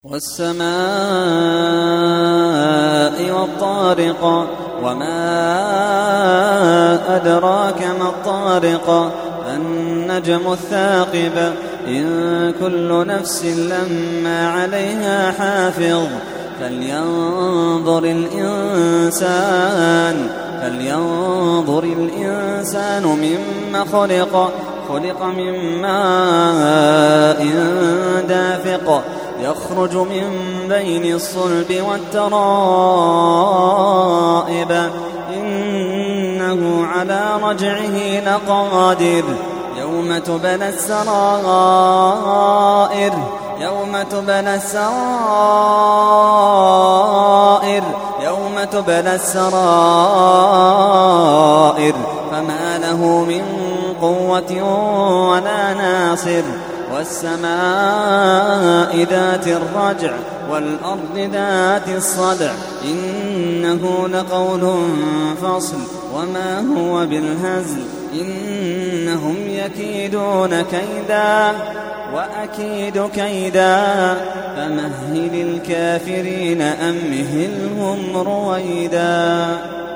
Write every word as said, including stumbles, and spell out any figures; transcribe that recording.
والسماء والطارق وما أدراك ما الطارق النجم الثاقب إن كل نفس لما عليها حافظ فلينظر الإنسان فلينظر الإنسان مما خلق خلق من ماء دافق يخرج من بين الصلب والترائب إنه على رجعه لقادر يوم تبلى السرائر يوم تبلى السرائر يوم تبلى السرائر فما له من قوة ولا ناصر والسماء ذات الرجع والأرض ذات الصدع إنه لقول فصل وما هو بالهزل إنهم يكيدون كيدا وأكيد كيدا فمهل الكافرين أمهلهم رويدا.